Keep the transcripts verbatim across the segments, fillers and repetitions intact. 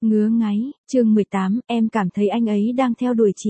Ngứa ngáy, chương mười tám, em cảm thấy anh ấy đang theo đuổi chị.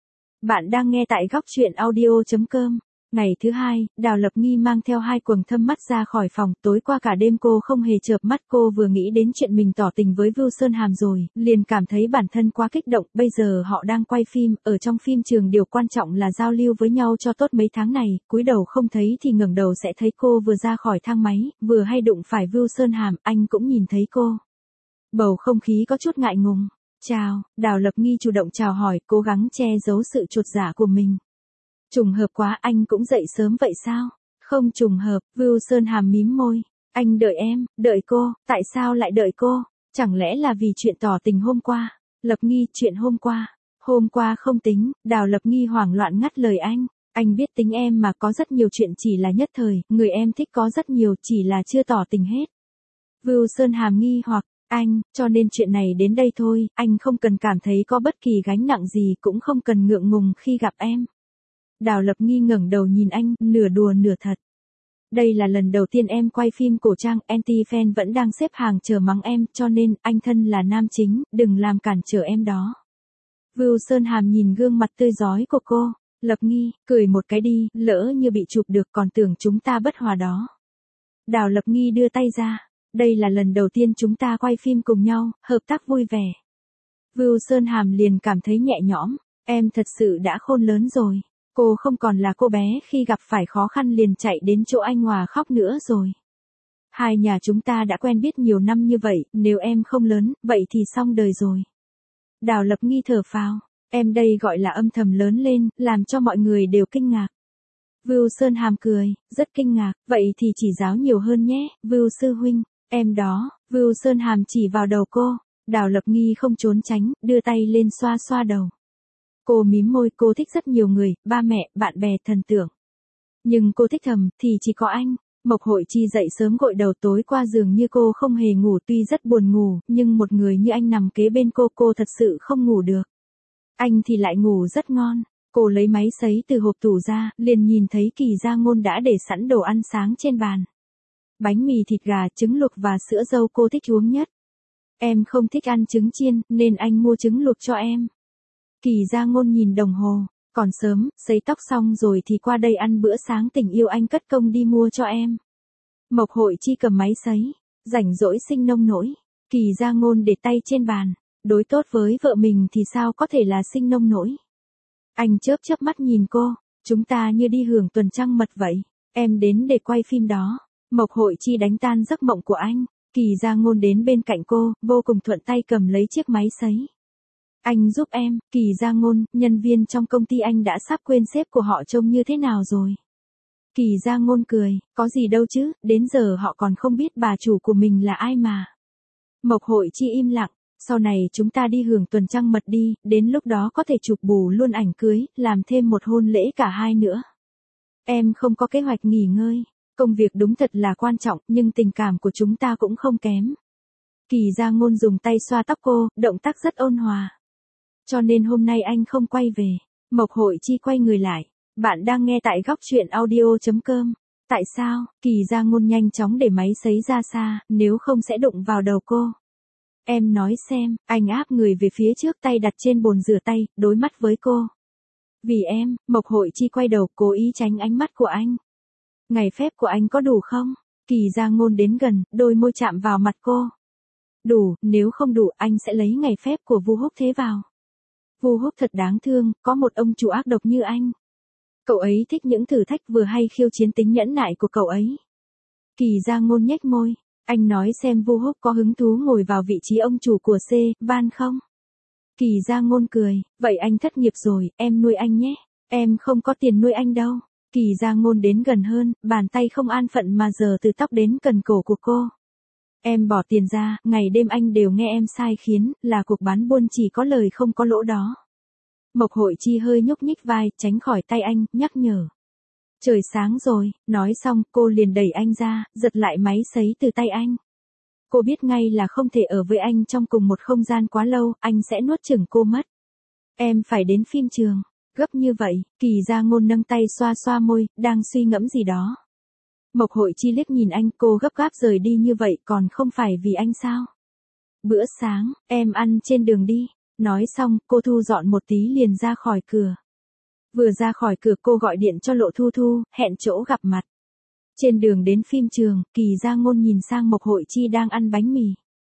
Bạn đang nghe tại góc truyện audio chấm com. Ngày thứ hai, Đào Lập Nghi mang theo hai quầng thâm mắt ra khỏi phòng. Tối qua cả đêm cô không hề chợp mắt. Cô vừa nghĩ đến chuyện mình tỏ tình với Vưu Sơn Hàm rồi, liền cảm thấy bản thân quá kích động. Bây giờ họ đang quay phim, ở trong phim trường điều quan trọng là giao lưu với nhau cho tốt mấy tháng này. Cúi đầu không thấy thì ngẩng đầu sẽ thấy cô vừa ra khỏi thang máy, vừa hay đụng phải Vưu Sơn Hàm, anh cũng nhìn thấy cô. Bầu không khí có chút ngại ngùng. Chào, Đào Lập Nghi chủ động chào hỏi, cố gắng che giấu sự chột dạ của mình. Trùng hợp quá, anh cũng dậy sớm vậy sao? Không trùng hợp, Vưu Sơn Hàm mím môi. Anh đợi em, đợi cô, tại sao lại đợi cô? Chẳng lẽ là vì chuyện tỏ tình hôm qua? Lập Nghi, chuyện hôm qua. Hôm qua không tính, Đào Lập Nghi hoảng loạn ngắt lời anh. Anh biết tính em mà, có rất nhiều chuyện chỉ là nhất thời, người em thích có rất nhiều, chỉ là chưa tỏ tình hết. Vưu Sơn Hàm nghi hoặc. Anh, cho nên chuyện này đến đây thôi, anh không cần cảm thấy có bất kỳ gánh nặng gì, cũng không cần ngượng ngùng khi gặp em. Đào Lập Nghi ngẩng đầu nhìn anh, nửa đùa nửa thật. Đây là lần đầu tiên em quay phim cổ trang, anti-fan vẫn đang xếp hàng chờ mắng em, cho nên, anh thân là nam chính, đừng làm cản trở em đó. Vưu Sơn Hàm nhìn gương mặt tươi rói của cô. Lập Nghi, cười một cái đi, lỡ như bị chụp được còn tưởng chúng ta bất hòa đó. Đào Lập Nghi đưa tay ra. Đây là lần đầu tiên chúng ta quay phim cùng nhau, hợp tác vui vẻ. Vưu Sơn Hàm liền cảm thấy nhẹ nhõm, em thật sự đã khôn lớn rồi. Cô không còn là cô bé khi gặp phải khó khăn liền chạy đến chỗ anh Hòa khóc nữa rồi. Hai nhà chúng ta đã quen biết nhiều năm như vậy, nếu em không lớn, vậy thì xong đời rồi. Đào Lập Nghi thở phào, em đây gọi là âm thầm lớn lên, làm cho mọi người đều kinh ngạc. Vưu Sơn Hàm cười, rất kinh ngạc, vậy thì chỉ giáo nhiều hơn nhé, Vưu sư huynh. Em đó, Vưu Sơn Hàm chỉ vào đầu cô. Đào Lập Nghi không trốn tránh, đưa tay lên xoa xoa đầu. Cô mím môi, cô thích rất nhiều người, ba mẹ, bạn bè, thần tượng. Nhưng cô thích thầm, thì chỉ có anh. Mộc Hội Chi dậy sớm gội đầu, tối qua dường như cô không hề ngủ, tuy rất buồn ngủ, nhưng một người như anh nằm kế bên cô, cô thật sự không ngủ được. Anh thì lại ngủ rất ngon. Cô lấy máy sấy từ hộp tủ ra, liền nhìn thấy Kỳ Gia Ngôn đã để sẵn đồ ăn sáng trên bàn. Bánh mì thịt gà, trứng luộc và sữa dâu cô thích uống nhất. Em không thích ăn trứng chiên, nên anh mua trứng luộc cho em. Kỳ Gia Ngôn nhìn đồng hồ, còn sớm, sấy tóc xong rồi thì qua đây ăn bữa sáng, tình yêu anh cất công đi mua cho em. Mộc Hội Chi cầm máy sấy, rảnh rỗi sinh nông nỗi. Kỳ Gia Ngôn để tay trên bàn, đối tốt với vợ mình thì sao có thể là sinh nông nỗi. Anh chớp chớp mắt nhìn cô, chúng ta như đi hưởng tuần trăng mật vậy, em đến để quay phim đó. Mộc Hội Chi đánh tan giấc mộng của anh, Kỳ Gia Ngôn đến bên cạnh cô, vô cùng thuận tay cầm lấy chiếc máy sấy. Anh giúp em, Kỳ Gia Ngôn, nhân viên trong công ty anh đã sắp quên sếp của họ trông như thế nào rồi. Kỳ Gia Ngôn cười, có gì đâu chứ, đến giờ họ còn không biết bà chủ của mình là ai mà. Mộc Hội Chi im lặng, sau này chúng ta đi hưởng tuần trăng mật đi, đến lúc đó có thể chụp bù luôn ảnh cưới, làm thêm một hôn lễ cả hai nữa. Em không có kế hoạch nghỉ ngơi. Công việc đúng thật là quan trọng, nhưng tình cảm của chúng ta cũng không kém. Kỳ Gia Ngôn dùng tay xoa tóc cô, động tác rất ôn hòa. Cho nên hôm nay anh không quay về. Mộc Hội Chi quay người lại. Bạn đang nghe tại góc truyện audio chấm com. Tại sao? Kỳ Gia Ngôn nhanh chóng để máy sấy ra xa, nếu không sẽ đụng vào đầu cô. Em nói xem, anh áp người về phía trước, tay đặt trên bồn rửa tay, đối mắt với cô. Vì em, Mộc Hội Chi quay đầu, cố ý tránh ánh mắt của anh. Ngày phép của anh có đủ không? Kỳ Gia Ngôn đến gần, đôi môi chạm vào mặt cô. Đủ, nếu không đủ anh sẽ lấy ngày phép của Vu Húc Thế vào. Vu Húc thật đáng thương, có một ông chủ ác độc như anh. Cậu ấy thích những thử thách vừa hay khiêu chiến tính nhẫn nại của cậu ấy. Kỳ Gia Ngôn nhếch môi, anh nói xem Vu Húc có hứng thú ngồi vào vị trí ông chủ của C, Van không? Kỳ Gia Ngôn cười, vậy anh thất nghiệp rồi, em nuôi anh nhé. Em không có tiền nuôi anh đâu. Kỳ Gia Ngôn đến gần hơn, bàn tay không an phận mà giờ từ tóc đến cần cổ của cô. Em bỏ tiền ra, ngày đêm anh đều nghe em sai khiến, là cuộc bán buôn chỉ có lời không có lỗ đó. Mộc Hội Chi hơi nhúc nhích vai, tránh khỏi tay anh, nhắc nhở. Trời sáng rồi, nói xong, cô liền đẩy anh ra, giật lại máy sấy từ tay anh. Cô biết ngay là không thể ở với anh trong cùng một không gian quá lâu, anh sẽ nuốt chửng cô mất. Em phải đến phim trường. Gấp như vậy, Kỳ Gia Ngôn nâng tay xoa xoa môi, đang suy ngẫm gì đó. Mộc Hội Chi liếc nhìn anh, cô gấp gáp rời đi như vậy còn không phải vì anh sao? Bữa sáng, em ăn trên đường đi. Nói xong, cô Thu dọn một tí liền ra khỏi cửa. Vừa ra khỏi cửa cô gọi điện cho Lộ Thu Thu, hẹn chỗ gặp mặt. Trên đường đến phim trường, Kỳ Gia Ngôn nhìn sang Mộc Hội Chi đang ăn bánh mì.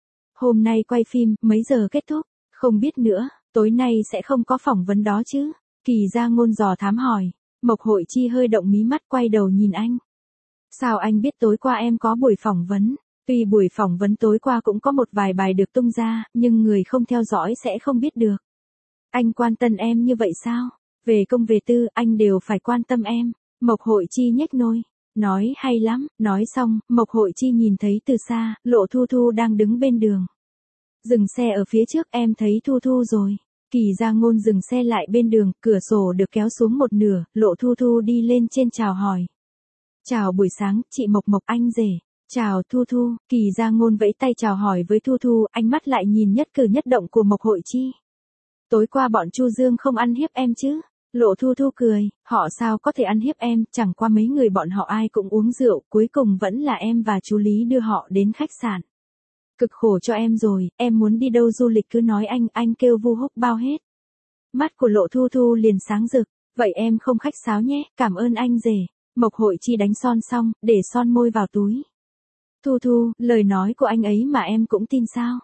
Hôm nay quay phim, mấy giờ kết thúc? Không biết nữa, tối nay sẽ không có phỏng vấn đó chứ? Kỳ Gia Ngôn dò thám hỏi. Mộc Hội Chi hơi động mí mắt quay đầu nhìn anh. Sao anh biết tối qua em có buổi phỏng vấn? Tuy buổi phỏng vấn tối qua cũng có một vài bài được tung ra, nhưng người không theo dõi sẽ không biết được. Anh quan tâm em như vậy sao? Về công về tư, anh đều phải quan tâm em. Mộc Hội Chi nhếch môi. Nói hay lắm, nói xong, Mộc Hội Chi nhìn thấy từ xa, Lộ Thu Thu đang đứng bên đường. Dừng xe ở phía trước, em thấy Thu Thu rồi. Kỳ Gia Ngôn dừng xe lại bên đường, cửa sổ được kéo xuống một nửa, Lộ Thu Thu đi lên trên chào hỏi. Chào buổi sáng, chị Mộc Mộc anh rể. Chào Thu Thu, Kỳ Gia Ngôn vẫy tay chào hỏi với Thu Thu, ánh mắt lại nhìn nhất cử nhất động của Mộc Hội Chi. Tối qua bọn Chu Dương không ăn hiếp em chứ? Lộ Thu Thu cười, họ sao có thể ăn hiếp em, chẳng qua mấy người bọn họ ai cũng uống rượu, cuối cùng vẫn là em và chú Lý đưa họ đến khách sạn. Cực khổ cho em rồi, em muốn đi đâu du lịch cứ nói anh, anh kêu Vu Húc bao hết. Mắt của Lộ Thu Thu liền sáng rực, vậy em không khách sáo nhé, cảm ơn anh rể. Mộc Hội Chi đánh son xong, để son môi vào túi. Thu Thu, lời nói của anh ấy mà em cũng tin sao?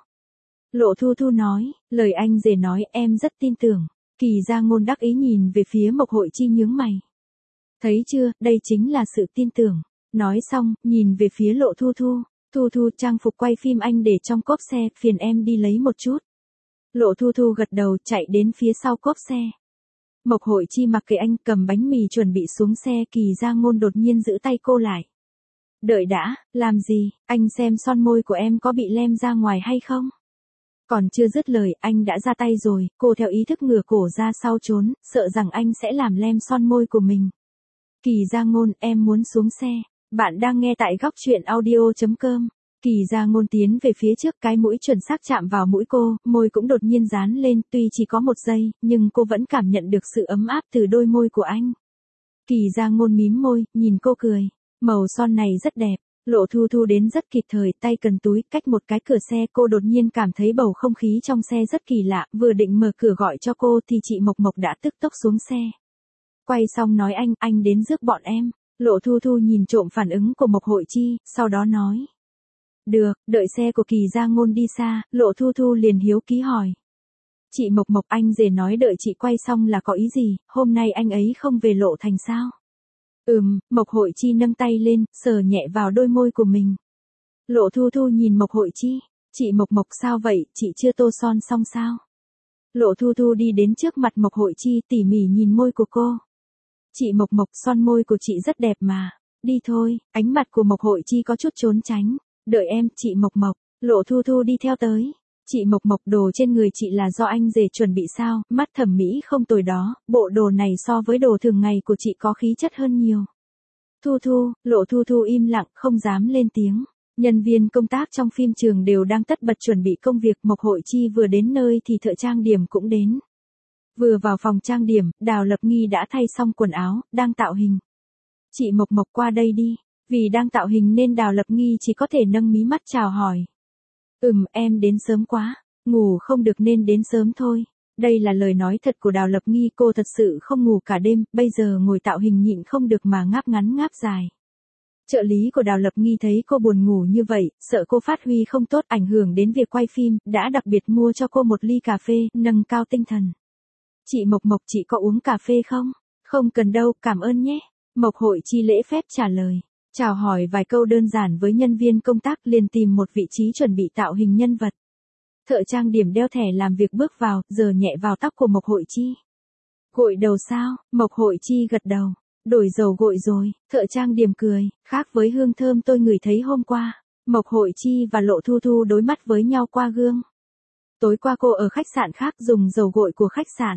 Lộ Thu Thu nói, lời anh rể nói em rất tin tưởng. Kỳ Gia Ngôn đắc ý nhìn về phía Mộc Hội Chi nhướng mày. Thấy chưa, đây chính là sự tin tưởng. Nói xong, nhìn về phía Lộ Thu Thu. Thu Thu, trang phục quay phim anh để trong cốp xe, phiền em đi lấy một chút. Lộ Thu Thu gật đầu chạy đến phía sau cốp xe. Mộc Hội Chi mặc kệ anh cầm bánh mì chuẩn bị xuống xe, Kỳ Gia Ngôn đột nhiên giữ tay cô lại. Đợi đã, làm gì, anh xem son môi của em có bị lem ra ngoài hay không? Còn chưa dứt lời, anh đã ra tay rồi, cô theo ý thức ngửa cổ ra sau trốn, sợ rằng anh sẽ làm lem son môi của mình. Kỳ Gia Ngôn, em muốn xuống xe. Bạn đang nghe tại góc truyện audio chấm com. Kỳ Gia Ngôn tiến về phía trước, cái mũi chuẩn xác chạm vào mũi cô, môi cũng đột nhiên dán lên, tuy chỉ có một giây, nhưng cô vẫn cảm nhận được sự ấm áp từ đôi môi của anh. Kỳ Gia Ngôn mím môi, nhìn cô cười. Màu son này rất đẹp. Lộ Thu Thu đến rất kịp thời, tay cần túi, cách một cái cửa xe, cô đột nhiên cảm thấy bầu không khí trong xe rất kỳ lạ, vừa định mở cửa gọi cho cô thì chị Mộc Mộc đã tức tốc xuống xe. Quay xong nói anh, anh đến rước bọn em. Lộ Thu Thu nhìn trộm phản ứng của Mộc Hội Chi, sau đó nói. Được, đợi xe của Kỳ Gia Ngôn đi xa, Lộ Thu Thu liền hiếu ký hỏi. Chị Mộc Mộc, anh rể nói đợi chị quay xong là có ý gì, hôm nay anh ấy không về Lộ Thành sao? Ừm, Mộc Hội Chi nâng tay lên, sờ nhẹ vào đôi môi của mình. Lộ Thu Thu nhìn Mộc Hội Chi, chị Mộc Mộc sao vậy, chị chưa tô son xong sao? Lộ Thu Thu đi đến trước mặt Mộc Hội Chi tỉ mỉ nhìn môi của cô. Chị Mộc Mộc, son môi của chị rất đẹp mà. Đi thôi, ánh mặt của Mộc Hội Chi có chút trốn tránh. Đợi em, chị Mộc Mộc. Lộ Thu Thu đi theo tới. Chị Mộc Mộc, đồ trên người chị là do anh rể chuẩn bị sao, mắt thẩm mỹ không tồi đó, bộ đồ này so với đồ thường ngày của chị có khí chất hơn nhiều. Thu Thu, Lộ Thu Thu im lặng, không dám lên tiếng. Nhân viên công tác trong phim trường đều đang tất bật chuẩn bị công việc, Mộc Hội Chi vừa đến nơi thì thợ trang điểm cũng đến. Vừa vào phòng trang điểm, Đào Lập Nghi đã thay xong quần áo, đang tạo hình. Chị Mộc Mộc qua đây đi, vì đang tạo hình nên Đào Lập Nghi chỉ có thể nâng mí mắt chào hỏi. Ừm, em đến sớm quá, ngủ không được nên đến sớm thôi. Đây là lời nói thật của Đào Lập Nghi, cô thật sự không ngủ cả đêm, bây giờ ngồi tạo hình nhịn không được mà ngáp ngắn ngáp dài. Trợ lý của Đào Lập Nghi thấy cô buồn ngủ như vậy, sợ cô phát huy không tốt ảnh hưởng đến việc quay phim, đã đặc biệt mua cho cô một ly cà phê, nâng cao tinh thần. Chị Mộc Mộc, chị có uống cà phê không? Không cần đâu, cảm ơn nhé. Mộc Hội Chi lễ phép trả lời. Chào hỏi vài câu đơn giản với nhân viên công tác, liền tìm một vị trí chuẩn bị tạo hình nhân vật. Thợ trang điểm đeo thẻ làm việc bước vào, giờ nhẹ vào tóc của Mộc Hội Chi. Gội đầu sao? Mộc Hội Chi gật đầu. Đổi dầu gội rồi, thợ trang điểm cười, khác với hương thơm tôi ngửi thấy hôm qua. Mộc Hội Chi và Lộ Thu Thu đối mắt với nhau qua gương. Tối qua cô ở khách sạn khác dùng dầu gội của khách sạn.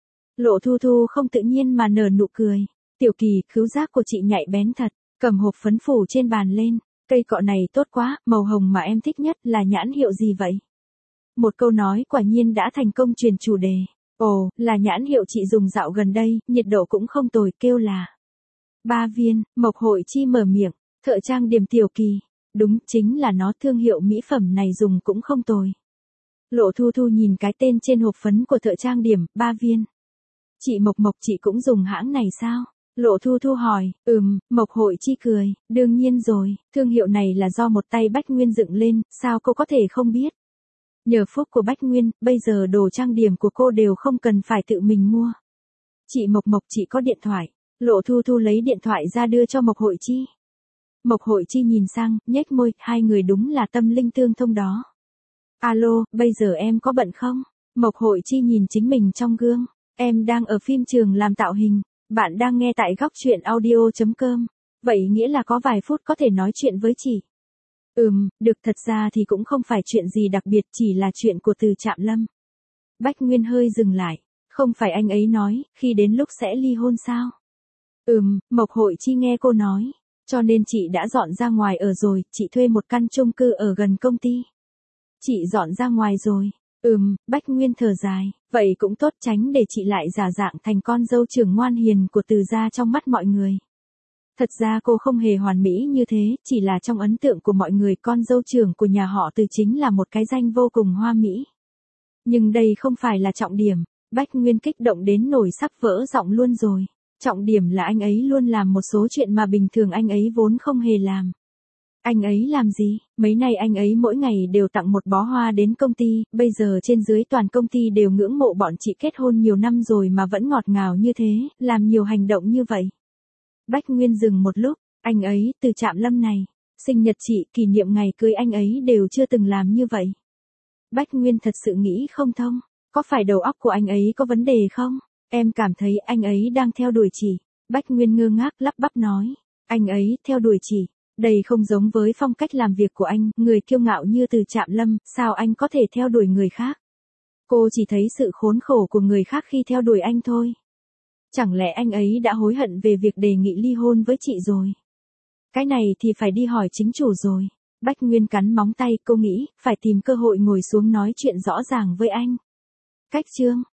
Lộ Thu Thu không tự nhiên mà nở nụ cười. Tiểu Kỳ, khứu giác của chị nhạy bén thật, cầm hộp phấn phủ trên bàn lên. Cây cọ này tốt quá, màu hồng mà em thích nhất là nhãn hiệu gì vậy? Một câu nói quả nhiên đã thành công truyền chủ đề. Ồ, là nhãn hiệu chị dùng dạo gần đây, nhiệt độ cũng không tồi, kêu là Ba Viên. Mộc Hội Chi mở miệng. Thợ trang điểm Tiểu Kỳ. Đúng, chính là nó, thương hiệu mỹ phẩm này dùng cũng không tồi. Lộ Thu Thu nhìn cái tên trên hộp phấn của thợ trang điểm, ba viên. Chị Mộc Mộc chị cũng dùng hãng này sao? Lộ Thu Thu hỏi, ừm, Mộc Hội Chi cười, đương nhiên rồi, thương hiệu này là do một tay Bách Nguyên dựng lên, sao cô có thể không biết? Nhờ phúc của Bách Nguyên, bây giờ đồ trang điểm của cô đều không cần phải tự mình mua. Chị Mộc Mộc chị có điện thoại. Lộ Thu Thu lấy điện thoại ra đưa cho Mộc Hội Chi. Mộc Hội Chi nhìn sang, nhếch môi, hai người đúng là tâm linh tương thông đó. Alo, bây giờ em có bận không? Mộc Hội Chi nhìn chính mình trong gương. Em đang ở phim trường làm tạo hình. Bạn đang nghe tại góc truyện audio chấm com. Vậy nghĩa là có vài phút có thể nói chuyện với chị. Ừm, được, thật ra thì cũng không phải chuyện gì đặc biệt, chỉ là chuyện của Từ Trạm Lâm. Bách Nguyên hơi dừng lại. Không phải anh ấy nói, khi đến lúc sẽ ly hôn sao? Ừm, Mộc Hội Chi nghe cô nói. Cho nên chị đã dọn ra ngoài ở rồi, chị thuê một căn chung cư ở gần công ty. Chị dọn ra ngoài rồi. Ừm, Bách Nguyên thở dài. Vậy cũng tốt, tránh để chị lại giả dạng thành con dâu trưởng ngoan hiền của Từ gia trong mắt mọi người. Thật ra cô không hề hoàn mỹ như thế, chỉ là trong ấn tượng của mọi người con dâu trưởng của nhà họ Từ chính là một cái danh vô cùng hoa mỹ. Nhưng đây không phải là trọng điểm. Bách Nguyên kích động đến nổi sắp vỡ giọng luôn rồi. Trọng điểm là anh ấy luôn làm một số chuyện mà bình thường anh ấy vốn không hề làm. Anh ấy làm gì? Mấy nay anh ấy mỗi ngày đều tặng một bó hoa đến công ty, bây giờ trên dưới toàn công ty đều ngưỡng mộ bọn chị kết hôn nhiều năm rồi mà vẫn ngọt ngào như thế, làm nhiều hành động như vậy. Bách Nguyên dừng một lúc, anh ấy, Từ Trạm Lâm này, sinh nhật chị, kỷ niệm ngày cưới anh ấy đều chưa từng làm như vậy. Bách Nguyên thật sự nghĩ không thông, có phải đầu óc của anh ấy có vấn đề không? Em cảm thấy anh ấy đang theo đuổi chị. Bách Nguyên ngơ ngác lắp bắp nói, anh ấy theo đuổi chị. Đây không giống với phong cách làm việc của anh, người kiêu ngạo như Từ Trạm Lâm, sao anh có thể theo đuổi người khác? Cô chỉ thấy sự khốn khổ của người khác khi theo đuổi anh thôi. Chẳng lẽ anh ấy đã hối hận về việc đề nghị ly hôn với chị rồi? Cái này thì phải đi hỏi chính chủ rồi. Bách Nguyên cắn móng tay, cô nghĩ, phải tìm cơ hội ngồi xuống nói chuyện rõ ràng với anh. Cách chương